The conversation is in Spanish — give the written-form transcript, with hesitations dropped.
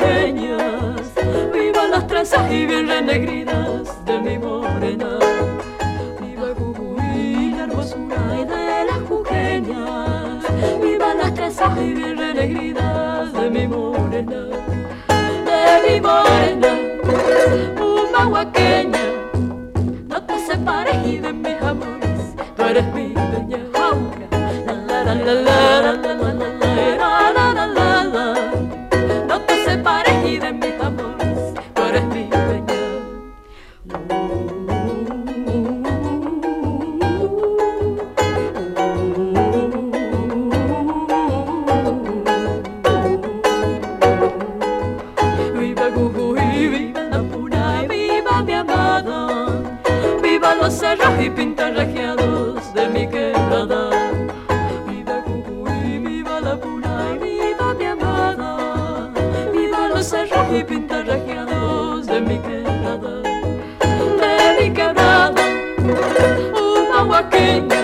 jujeñas, viva las trenzas y bien renegridas de mi morena. Viva Jujuy, la hermosura de las jujeñas, viva las trenzas y bien renegridas de mi morena. De mi morena, humahuaqueña, no te separes y de mis amores, tú eres mi dueña. La la la la la la la la la la la la. No te separes y de mis amores, tú eres mi dueña. Viva Jujuy, viva la Puna, viva mi amada, viva los cerros y pintarrajeados de mi quebrada. Viva Jujuy, viva la Puna, viva mi amada, viva los cerros y pintarrajeados de mi quebrada. De mi quebrada, una huaqueña.